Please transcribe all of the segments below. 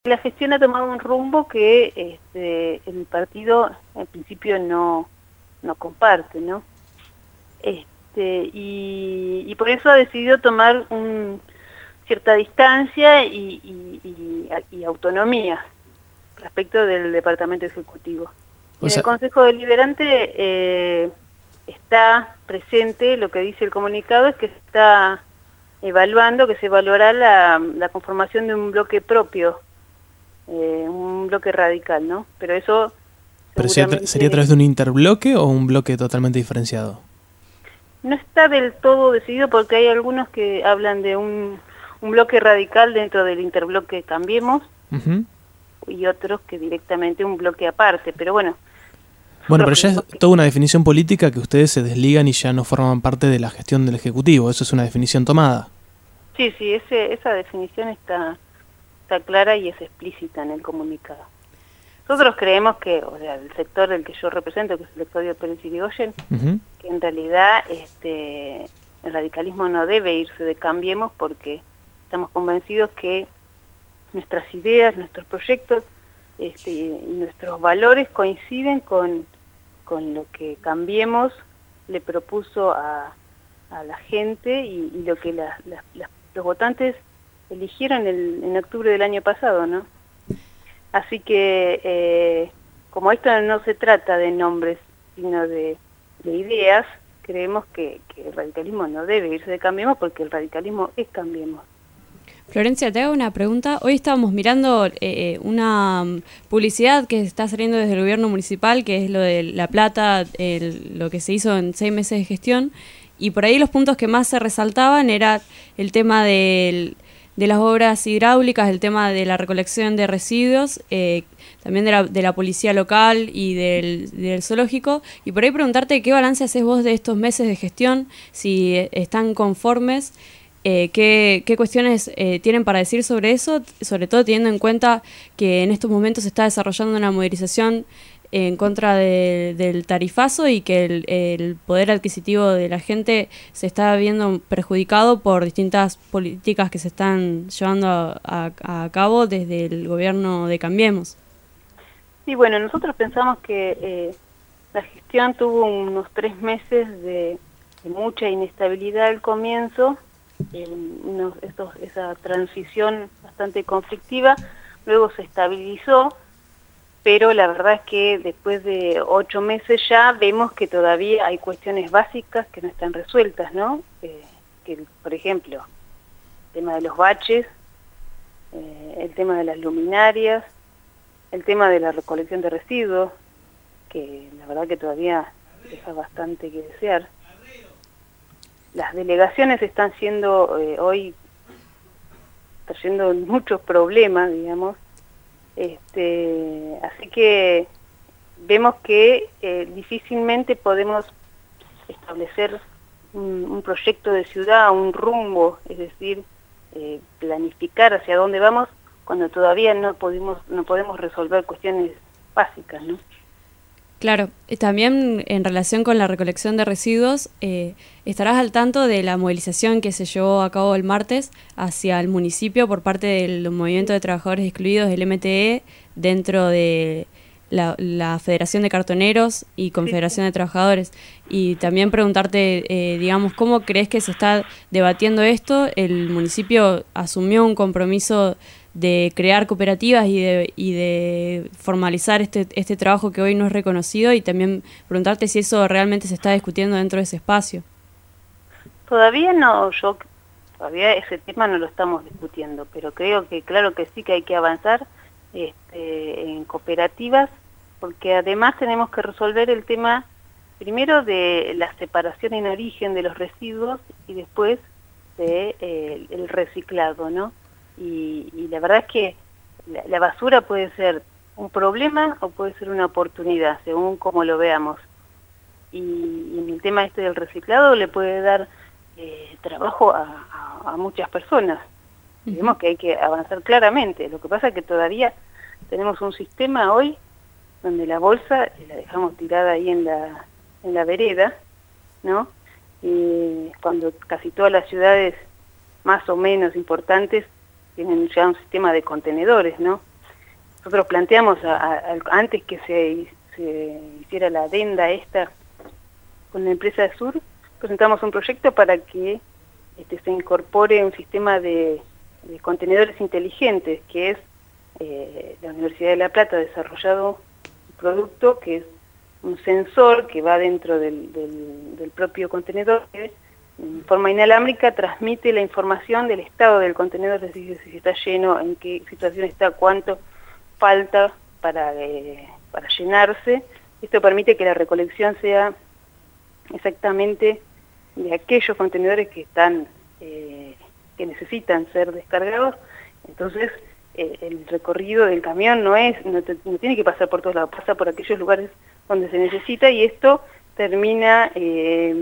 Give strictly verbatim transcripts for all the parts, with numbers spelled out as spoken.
La gestión ha tomado un rumbo que este, el partido en principio no, no comparte, ¿no? Este, y, y por eso ha decidido tomar un, cierta distancia y, y, y, y autonomía respecto del departamento ejecutivo. Y O en sea, el Consejo Deliberante eh, está presente, lo que dice el comunicado es que se está evaluando, que se evaluará la, la conformación de un bloque propio, eh, un bloque radical, ¿no? Pero eso ¿pero sería, tra- sería a seguramente través de un interbloque o un bloque totalmente diferenciado? no está del todo decidido porque hay algunos que hablan de un, un bloque radical dentro del interbloque Cambiemos Ujú. y otros que directamente un bloque aparte, pero bueno, Bueno, nosotros pero ya es creemos que toda una definición política que ustedes se desligan y ya no forman parte de la gestión del Ejecutivo. Eso es una definición tomada. sí, sí, ese, esa definición está, está clara y es explícita en el comunicado. Nosotros creemos que, o sea, el sector del que yo represento, que es el Claudio Pérez Irigoyen, Ujú. que en realidad este, el radicalismo no debe irse de Cambiemos porque estamos convencidos que nuestras ideas, nuestros proyectos este, y nuestros valores coinciden con, con lo que Cambiemos le propuso a, a la gente y, y lo que la, la, la, los votantes eligieron el, en octubre del año pasado, ¿no? Así que, eh, como esto no se trata de nombres, sino de, de ideas, creemos que, que el radicalismo no debe irse de Cambiemos porque el radicalismo es Cambiemos. Florencia, te hago una pregunta. Hoy estábamos mirando eh, una um, publicidad que está saliendo desde el gobierno municipal, que es lo de La Plata, el, lo que se hizo en seis meses de gestión, y por ahí los puntos que más se resaltaban era el tema del, de las obras hidráulicas, el tema de la recolección de residuos, eh, también de la, de la policía local y del, del zoológico, y por ahí preguntarte qué balance haces vos de estos meses de gestión, si eh, están conformes. Eh, ¿qué, ¿Qué cuestiones eh, tienen para decir sobre eso? Sobre todo teniendo en cuenta que en estos momentos se está desarrollando una movilización en contra de, del tarifazo y que el, el poder adquisitivo de la gente se está viendo perjudicado por distintas políticas que se están llevando a, a, a cabo desde el gobierno de Cambiemos. Sí, bueno, nosotros pensamos que eh, la gestión tuvo unos tres meses de, de mucha inestabilidad al comienzo, eh, unos, estos, esa transición bastante conflictiva, luego se estabilizó, pero la verdad es que después de ocho meses ya vemos que todavía hay cuestiones básicas que no están resueltas, ¿no? Eh, que, por ejemplo, el tema de los baches, eh, el tema de las luminarias, el tema de la recolección de residuos, que la verdad que todavía deja bastante que desear. Las delegaciones están siendo eh, hoy trayendo muchos problemas, digamos, este, así que vemos que eh, difícilmente podemos establecer un, un proyecto de ciudad, un rumbo, es decir, eh, planificar hacia dónde vamos cuando todavía no podemos, no podemos resolver cuestiones básicas, ¿no? Claro, también en relación con la recolección de residuos, eh, estarás al tanto de la movilización que se llevó a cabo el martes hacia el municipio por parte del Movimiento de Trabajadores Excluidos, el M T E, dentro de la, la Federación de Cartoneros y Confederación de Trabajadores. Y también preguntarte, eh, digamos, ¿cómo crees que se está debatiendo esto? El municipio asumió un compromiso de crear cooperativas y de, y de formalizar este, este trabajo que hoy no es reconocido, y también preguntarte si eso realmente se está discutiendo dentro de ese espacio. Todavía no, yo todavía ese tema no lo estamos discutiendo, pero creo que claro que sí que hay que avanzar este, en cooperativas, porque además tenemos que resolver el tema primero de la separación en origen de los residuos y después de, eh, el reciclado, ¿no? Y, y la verdad es que la, la basura puede ser un problema o puede ser una oportunidad, según como lo veamos. Y, y en el tema este del reciclado le puede dar eh, trabajo a, a, a muchas personas. Uh-huh. Vemos que hay que avanzar claramente. Lo que pasa es que todavía tenemos un sistema hoy donde la bolsa la dejamos tirada ahí en la, en la vereda, ¿no? Y cuando casi todas las ciudades más o menos importantes tienen ya un sistema de contenedores, ¿no? nosotros planteamos a, a, antes que se, se hiciera la adenda esta con la empresa de Sur, presentamos un proyecto para que este, se incorpore un sistema de, de contenedores inteligentes, que es eh, la Universidad de La Plata ha desarrollado un producto que es un sensor que va dentro del, del, del propio contenedor, que en forma inalámbrica transmite la información del estado del contenedor, es decir, si está lleno, en qué situación está, cuánto falta para, eh, para llenarse. Esto permite que la recolección sea exactamente de aquellos contenedores que están eh, que necesitan ser descargados. Entonces eh, el recorrido del camión no es no, te, no tiene que pasar por todos lados, pasa por aquellos lugares donde se necesita, y esto termina eh,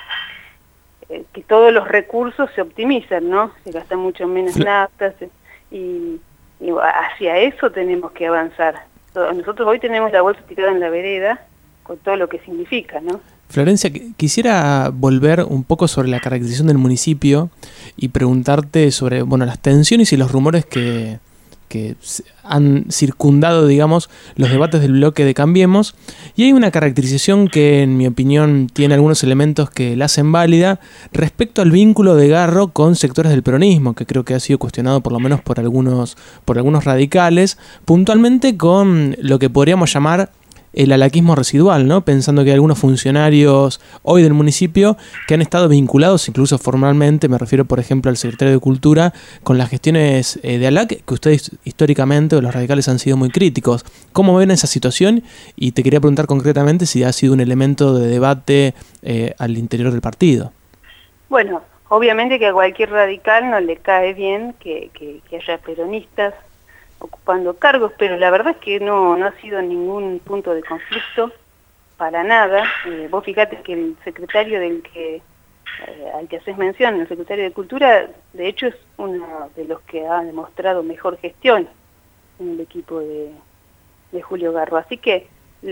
eh, que todos los recursos se optimizan, ¿no? Se gasta mucho menos nafta, se, y, y hacia eso tenemos que avanzar. Nosotros hoy tenemos la bolsa tirada en la vereda con todo lo que significa, ¿no? Florencia, quisiera volver un poco sobre la caracterización del municipio y preguntarte sobre, bueno, las tensiones y los rumores que, que han circundado, digamos, los debates del bloque de Cambiemos. Y hay una caracterización que, en mi opinión, tiene algunos elementos que la hacen válida respecto al vínculo de Garro con sectores del peronismo, que creo que ha sido cuestionado por lo menos por algunos, por algunos radicales, puntualmente con lo que podríamos llamar el alaquismo residual, ¿no? Pensando que hay algunos funcionarios hoy del municipio que han estado vinculados incluso formalmente, me refiero por ejemplo al secretario de Cultura, con las gestiones eh, de ALAC, que ustedes históricamente o los radicales han sido muy críticos. ¿Cómo ven esa situación? Y te quería preguntar concretamente si ha sido un elemento de debate eh, al interior del partido. Bueno, obviamente que a cualquier radical no le cae bien que, que, que haya peronistas ocupando cargos, pero la verdad es que no, no ha sido ningún punto de conflicto para nada. Eh, vos fíjate que el secretario del que eh, al que haces mención, el secretario de Cultura, de hecho es uno de los que ha demostrado mejor gestión en el equipo de, de Julio Garro. Así que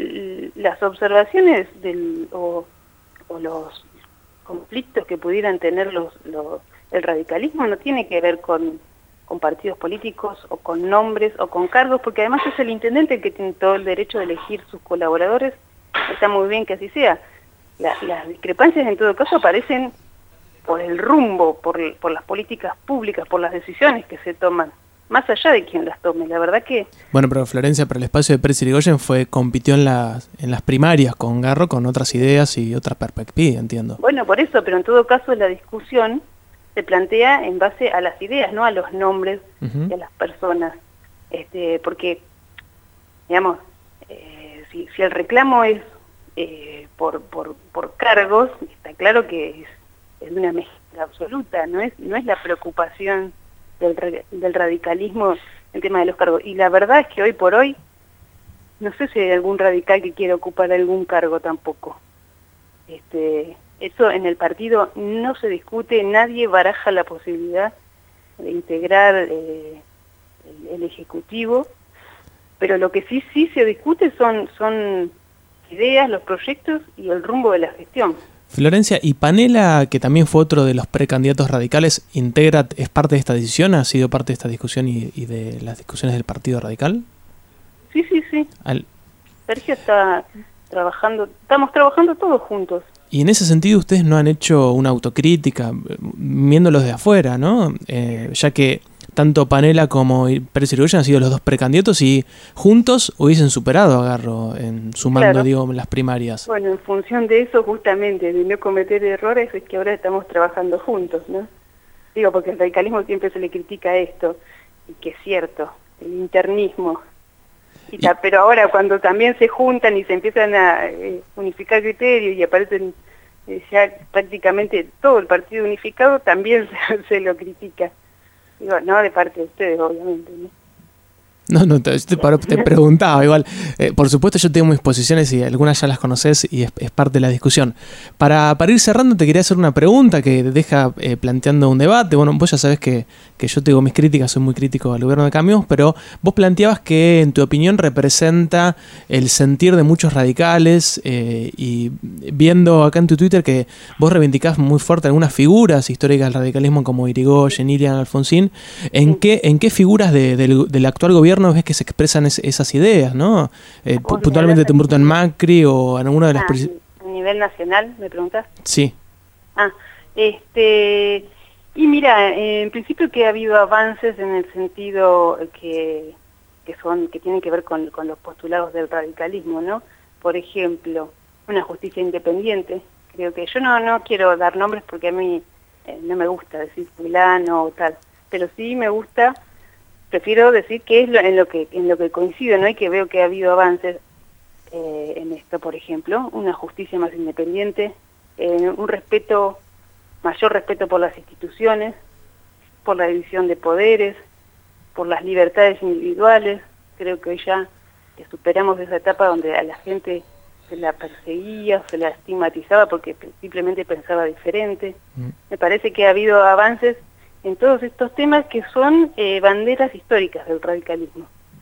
las observaciones del, o, o los conflictos que pudieran tener los, los, el radicalismo no tiene que ver con con partidos políticos o con nombres o con cargos, porque además es el intendente el que tiene todo el derecho de elegir sus colaboradores. Está muy bien que así sea. La, las discrepancias en todo caso aparecen por el rumbo, por, por las políticas públicas, por las decisiones que se toman, más allá de quien las tome. La verdad que... Bueno, pero Florencia, para el espacio de Pérez Irigoyen fue compitió en las, en las primarias con Garro, con otras ideas y otra perspectiva, entiendo. Bueno, por eso, pero en todo caso la discusión se plantea en base a las ideas, no a los nombres uh-huh. y a las personas, este, porque, digamos, eh, si, si el reclamo es eh, por, por, por cargos, está claro que es, es de una mezcla absoluta, no es, no es la preocupación del, del radicalismo el tema de los cargos. Y la verdad es que hoy por hoy, no sé si hay algún radical que quiera ocupar algún cargo tampoco. Este... Eso en el partido no se discute, nadie baraja la posibilidad de integrar eh, el, el Ejecutivo, pero lo que sí sí se discute son, son ideas, los proyectos y el rumbo de la gestión. Florencia, ¿y Panela, que también fue otro de los precandidatos radicales, integra, es parte de esta decisión, ha sido parte de esta discusión y, y de las discusiones del Partido Radical? Sí, sí, sí. Al... Sergio está trabajando, estamos trabajando todos juntos. Y en ese sentido ustedes no han hecho una autocrítica, viéndolos de afuera, ¿no? Eh, ya que tanto Panela como Pérez Irigoyen han sido los dos precandidatos y juntos hubiesen superado a Garro, en, sumando, claro, digo, las primarias. Bueno, en función de eso, justamente, de no cometer errores, es que ahora estamos trabajando juntos, ¿no? Digo, porque al radicalismo siempre se le critica esto, y que es cierto, el internismo. Y ta, pero ahora cuando también se juntan y se empiezan a eh, unificar criterios y aparecen eh, ya prácticamente todo el partido unificado, también se, se lo critica. Digo, no de parte de ustedes, obviamente, ¿no? No, no, te, te, te preguntaba igual. Eh, por supuesto yo tengo mis posiciones y algunas ya las conoces y es, es parte de la discusión. Para, para ir cerrando te quería hacer una pregunta que te deja eh, planteando un debate. Bueno, vos ya sabés que, que yo tengo mis críticas, soy muy crítico al gobierno de Cambiemos, pero vos planteabas que en tu opinión representa el sentir de muchos radicales eh, y viendo acá en tu Twitter que vos reivindicás muy fuerte algunas figuras históricas del radicalismo como Irigoyen, Ilian, Alfonsín, ¿en qué, en qué figuras de, del, del actual gobierno gobierno ves que se expresan es, esas ideas, ¿no? Eh, puntualmente te pregunto en Macri o en alguna de las... Ah, a nivel nacional, ¿me preguntas? Sí. Ah, este... Y mira, eh, en principio que ha habido avances en el sentido que, que son que tienen que ver con, con los postulados del radicalismo, ¿no? Por ejemplo, una justicia independiente. Creo que yo no no quiero dar nombres porque a mí eh, no me gusta decir fulano o tal, pero sí me gusta, prefiero decir que es lo, en lo que en lo que coincido, ¿no? Y que veo que ha habido avances eh, en esto, por ejemplo, una justicia más independiente, eh, un respeto mayor respeto por las instituciones, por la división de poderes, por las libertades individuales. Creo que hoy ya superamos esa etapa donde a la gente se la perseguía, se la estigmatizaba porque simplemente pensaba diferente. Mm. Me parece que ha habido avances en todos estos temas que son eh, banderas históricas del radicalismo.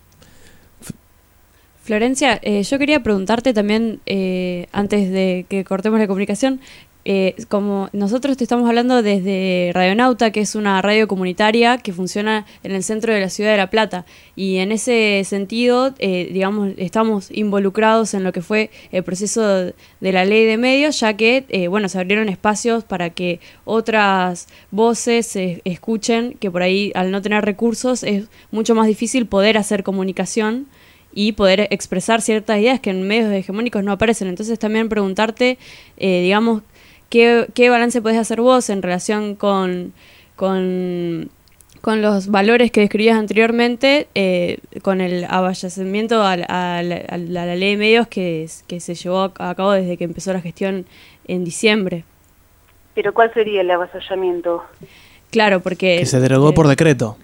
Florencia, eh, yo quería preguntarte también, eh, antes de que cortemos la comunicación, Eh, como nosotros te estamos hablando desde Radionauta, que es una radio comunitaria que funciona en el centro de la ciudad de La Plata, y en ese sentido, eh, digamos, estamos involucrados en lo que fue el proceso de la ley de medios, ya que, eh, bueno, se abrieron espacios para que otras voces se escuchen, que por ahí, al no tener recursos, es mucho más difícil poder hacer comunicación y poder expresar ciertas ideas que en medios hegemónicos no aparecen. Entonces también preguntarte, eh, digamos, ¿Qué, ¿Qué balance podés hacer vos en relación con, con, con los valores que describías anteriormente, eh, con el avallamiento a, a, a, la, a la ley de medios que, que se llevó a cabo desde que empezó la gestión en diciembre? ¿Pero cuál sería el avasallamiento? Claro, porque... Que se derogó eh, por decreto.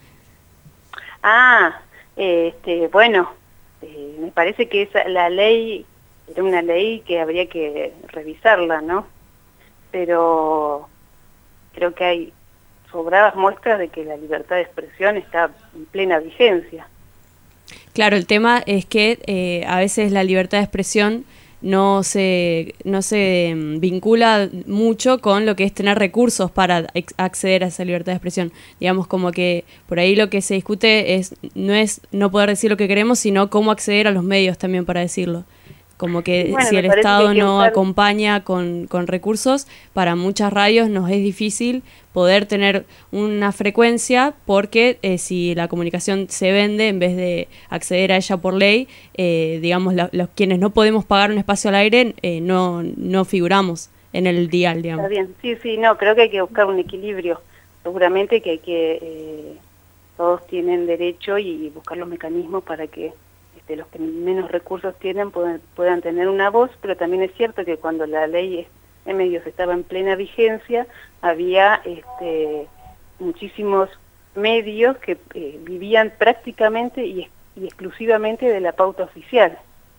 Ah, eh, este, bueno, eh, me parece que esa, la ley era una ley que habría que revisarla, ¿no? Pero creo que hay sobradas muestras de que la libertad de expresión está en plena vigencia. Claro, el tema es que eh, a veces la libertad de expresión no se, no se vincula mucho con lo que es tener recursos para acceder a esa libertad de expresión. Digamos, como que por ahí lo que se discute es no es no poder decir lo que queremos, sino cómo acceder a los medios también para decirlo. Como que bueno, si el Estado no usar... acompaña con, con recursos, para muchas radios nos es difícil poder tener una frecuencia porque eh, si la comunicación se vende en vez de acceder a ella por ley, eh, digamos, la, los quienes no podemos pagar un espacio al aire eh, no, no figuramos en el dial, digamos. Está bien, sí, sí, no, creo que hay que buscar un equilibrio. Seguramente que hay que, eh, todos tienen derecho y buscar los mecanismos para que de los que menos recursos tienen puedan, puedan tener una voz, pero también es cierto que cuando la ley de medios estaba en plena vigencia, había este, muchísimos medios que eh, vivían prácticamente y, y exclusivamente de la pauta oficial,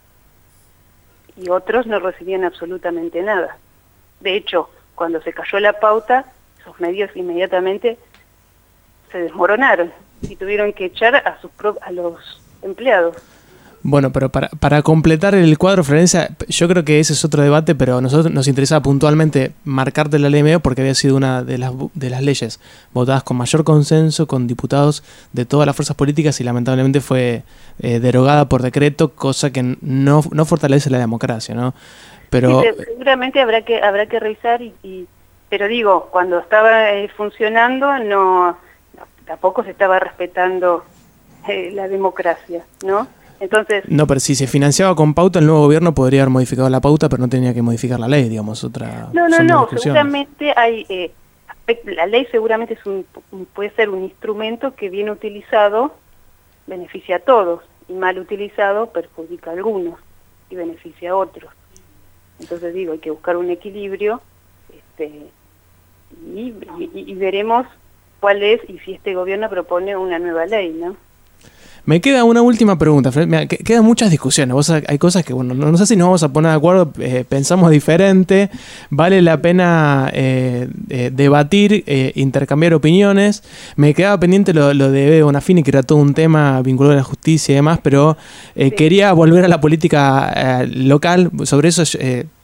y otros no recibían absolutamente nada. De hecho, cuando se cayó la pauta, esos medios inmediatamente se desmoronaron y tuvieron que echar a, sus pro a los empleados. Bueno, pero para, para completar el cuadro, Florencia, yo creo que ese es otro debate, pero a nosotros nos interesaba puntualmente marcarte la ley de medios porque había sido una de las, de las leyes votadas con mayor consenso, con diputados de todas las fuerzas políticas y lamentablemente fue eh, derogada por decreto, cosa que no, no fortalece la democracia, ¿no? Pero sí, seguramente habrá que habrá que revisar, y, y pero digo, cuando estaba eh, funcionando no, no tampoco se estaba respetando eh, la democracia, ¿no? Entonces, no, pero si se financiaba con pauta, el nuevo gobierno podría haber modificado la pauta, pero no tenía que modificar la ley, digamos, otra... No, no, no, seguramente hay... Eh, la ley seguramente es un, puede ser un instrumento que bien utilizado beneficia a todos, y mal utilizado perjudica a algunos y beneficia a otros. Entonces digo, hay que buscar un equilibrio este, y, y, y veremos cuál es y si este gobierno propone una nueva ley, ¿no? Me queda una última pregunta. Me quedan muchas discusiones. Vos hay cosas que, bueno, no, no sé si nos vamos a poner de acuerdo, eh, pensamos diferente, vale la pena eh, eh, debatir, eh, intercambiar opiniones. Me quedaba pendiente lo, lo de Bebe Bonafini, que era todo un tema vinculado a la justicia y demás, pero eh, sí. Quería volver a la política eh, local. Sobre eso eh,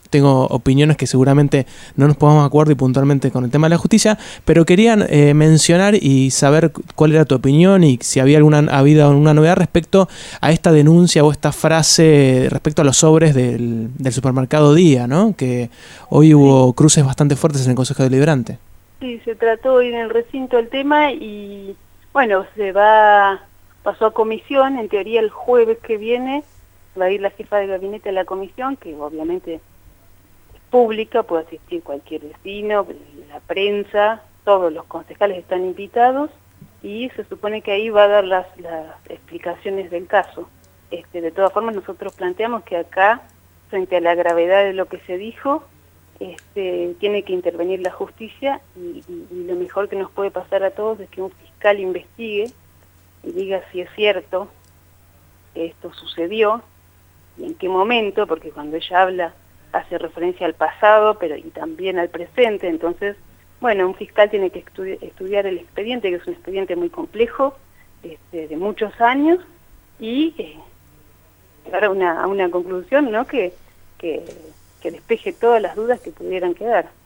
tengo opiniones que seguramente no nos pongamos de acuerdo y puntualmente con el tema de la justicia, pero querían eh, mencionar y saber cuál era tu opinión y si había alguna habido alguna novedad respecto a esta denuncia o esta frase respecto a los sobres del, del supermercado Día, ¿no? Que hoy hubo cruces bastante fuertes en el Consejo Deliberante. Sí, se trató hoy en el recinto el tema y, bueno, se va, pasó a comisión, en teoría el jueves que viene va a ir la jefa de gabinete a la comisión, que obviamente es pública, puede asistir cualquier vecino, la prensa, todos los concejales están invitados y se supone que ahí va a dar las, las explicaciones del caso. Este, de todas formas, nosotros planteamos que acá, frente a la gravedad de lo que se dijo, este, tiene que intervenir la justicia y, y, y lo mejor que nos puede pasar a todos es que un fiscal investigue y diga si es cierto que esto sucedió y en qué momento, porque cuando ella habla hace referencia al pasado, pero y también al presente, entonces, bueno, un fiscal tiene que estudi estudiar el expediente, que es un expediente muy complejo, este, de muchos años, y eh, llegar a una, a una conclusión, ¿no?, que, que, que despeje todas las dudas que pudieran quedar.